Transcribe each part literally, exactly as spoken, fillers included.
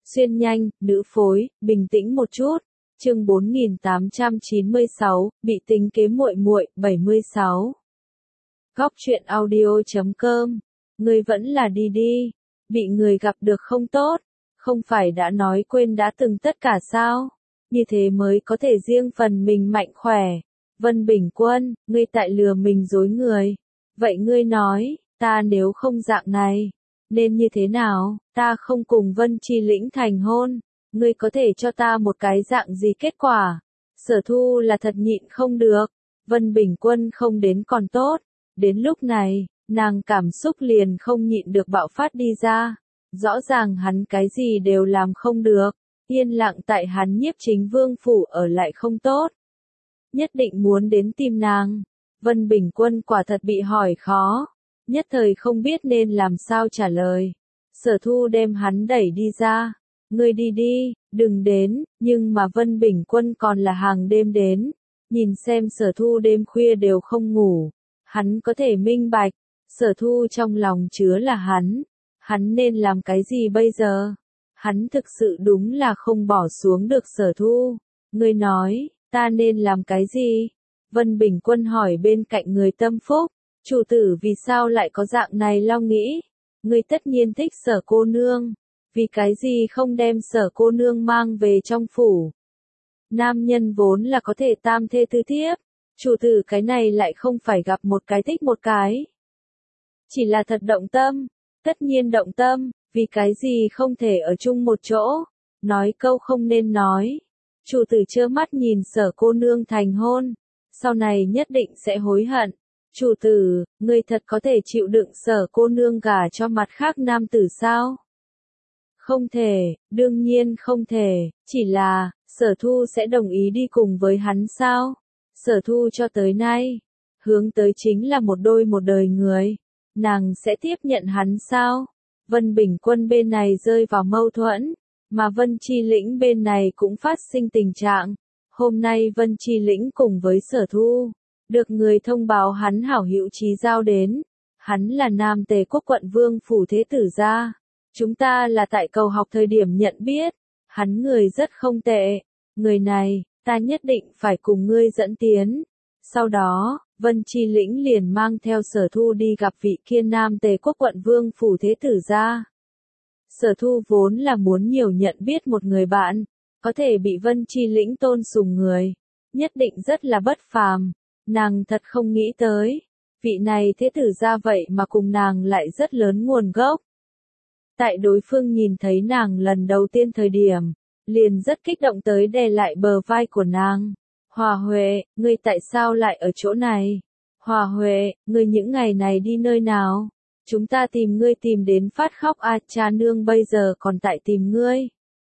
Xuyên nhanh, nữ phối, bình tĩnh một chút. Chương bốn nghìn tám trăm chín mươi sáu, bị tính kế muội muội, bảy mươi sáu. Góc truyện audio chấm com. Ngươi vẫn là đi đi, bị người gặp được không tốt, không phải đã nói quên đã từng tất cả sao? Như thế mới có thể riêng phần mình mạnh khỏe. Vân Bình Quân, ngươi tại lừa mình dối người. Vậy ngươi nói, ta nếu không dạng này, nên như thế nào? Ta không cùng Vân Chi Lĩnh thành hôn, ngươi có thể cho ta một cái dạng gì kết quả? Sở Thu là thật nhịn không được, Vân Bình Quân không đến còn tốt, đến lúc này, nàng cảm xúc liền không nhịn được bạo phát đi ra, rõ ràng hắn cái gì đều làm không được, yên lặng tại hắn Nhiếp Chính Vương phủ ở lại không tốt, nhất định muốn đến tìm nàng. Vân Bình Quân quả thật bị hỏi khó, nhất thời không biết nên làm sao trả lời. Sở Thu đem hắn đẩy đi ra, ngươi đi đi, đừng đến, nhưng mà Vân Bình Quân còn là hàng đêm đến, nhìn xem Sở Thu đêm khuya đều không ngủ, hắn có thể minh bạch, Sở Thu trong lòng chứa là hắn, hắn nên làm cái gì bây giờ? Hắn thực sự đúng là không bỏ xuống được Sở Thu, ngươi nói, ta nên làm cái gì? Vân Bình Quân hỏi bên cạnh người tâm phúc, chủ tử vì sao lại có dạng này lo nghĩ? Ngươi tất nhiên thích Sở cô nương, vì cái gì không đem Sở cô nương mang về trong phủ? Nam nhân vốn là có thể tam thê tứ thiếp, chủ tử cái này lại không phải gặp một cái thích một cái. Chỉ là thật động tâm, tất nhiên động tâm, vì cái gì không thể ở chung một chỗ, nói câu không nên nói. Chủ tử trơ mắt nhìn Sở cô nương thành hôn, sau này nhất định sẽ hối hận. Chủ tử, ngươi thật có thể chịu đựng Sở cô nương gả cho mặt khác nam tử sao? Không thể, đương nhiên không thể, chỉ là, Sở Thu sẽ đồng ý đi cùng với hắn sao? Sở Thu cho tới nay, hướng tới chính là một đôi một đời người, nàng sẽ tiếp nhận hắn sao? Vân Bình Quân bên này rơi vào mâu thuẫn, mà Vân Chi Lĩnh bên này cũng phát sinh tình trạng. Hôm nay Vân Chi Lĩnh cùng với Sở Thu, được người thông báo hắn hảo hữu Chí Giao đến, hắn là Nam Tề Quốc quận vương phủ thế tử gia. Chúng ta là tại cầu học thời điểm nhận biết, hắn người rất không tệ, người này, ta nhất định phải cùng ngươi dẫn tiến. Sau đó, Vân Chi Lĩnh liền mang theo Sở Thu đi gặp vị kia Nam Tề Quốc quận vương phủ thế tử gia. Sở Thu vốn là muốn nhiều nhận biết một người bạn, có thể bị Vân Chi Lĩnh tôn sùng người, nhất định rất là bất phàm, nàng thật không nghĩ tới, vị này thế tử gia vậy mà cùng nàng lại rất lớn nguồn gốc. Tại đối phương nhìn thấy nàng lần đầu tiên thời điểm, liền rất kích động tới đè lại bờ vai của nàng. Hòa Huệ, ngươi tại sao lại ở chỗ này? Hòa Huệ, ngươi những ngày này đi nơi nào? Chúng ta tìm ngươi tìm đến phát khóc a, cha nương bây giờ còn tại tìm ngươi.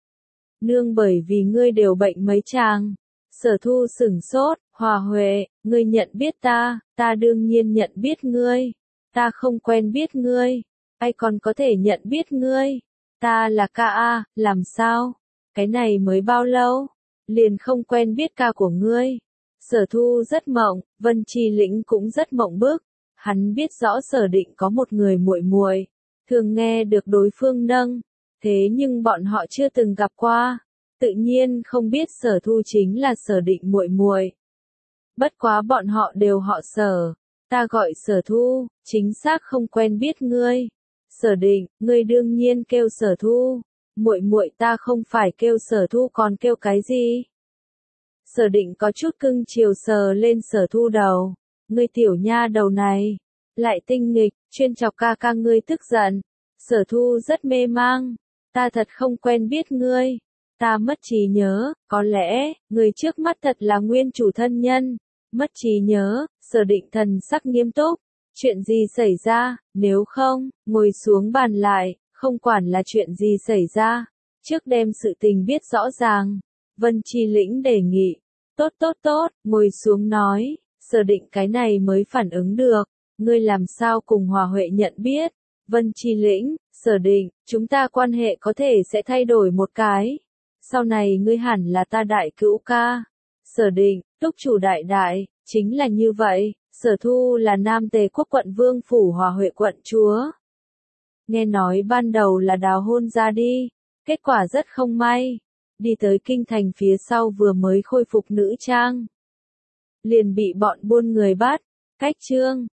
Nương bởi vì ngươi đều bệnh mấy chàng. Sở Thu sửng sốt, Hòa Huệ, ngươi nhận biết ta, ta đương nhiên nhận biết ngươi. Ta không quen biết ngươi. Ai còn có thể nhận biết ngươi? Ta là ca a, làm sao? Cái này mới bao lâu? Liền không quen biết ca của ngươi. Sở Thu rất mộng, Vân Chi Lĩnh cũng rất mộng bức. Hắn biết rõ Sở Định có một người muội muội, thường nghe được đối phương nâng, thế nhưng bọn họ chưa từng gặp qua, tự nhiên không biết Sở Thu chính là Sở Định muội muội. Bất quá bọn họ đều họ Sở, ta gọi Sở Thu, chính xác không quen biết ngươi. Sở Định, ngươi đương nhiên kêu Sở Thu, muội muội ta không phải kêu Sở Thu còn kêu cái gì? Sở Định có chút cưng chiều sờ lên Sở Thu đầu, ngươi tiểu nha đầu này, lại tinh nghịch, chuyên chọc ca ca ngươi tức giận. Sở Thu rất mê mang, ta thật không quen biết ngươi, ta mất trí nhớ, có lẽ, người trước mắt thật là nguyên chủ thân nhân. Mất trí nhớ, Sở Định thần sắc nghiêm túc. Chuyện gì xảy ra, nếu không, ngồi xuống bàn lại, không quản là chuyện gì xảy ra, trước đem sự tình biết rõ ràng. Vân Chi Lĩnh đề nghị, tốt tốt tốt, ngồi xuống nói, Sở Định cái này mới phản ứng được, ngươi làm sao cùng Hòa Huệ nhận biết? Vân Chi Lĩnh, Sở Định, chúng ta quan hệ có thể sẽ thay đổi một cái, sau này ngươi hẳn là ta đại cữu ca. Sở Định, túc chủ đại đại, chính là như vậy. Sở Thu là Nam Tề Quốc quận vương phủ Hòa Huệ quận chúa. Nghe nói ban đầu là đào hôn ra đi, Kết quả rất không may, đi tới kinh thành phía sau vừa mới khôi phục nữ trang, liền bị bọn buôn người bắt. Cách chương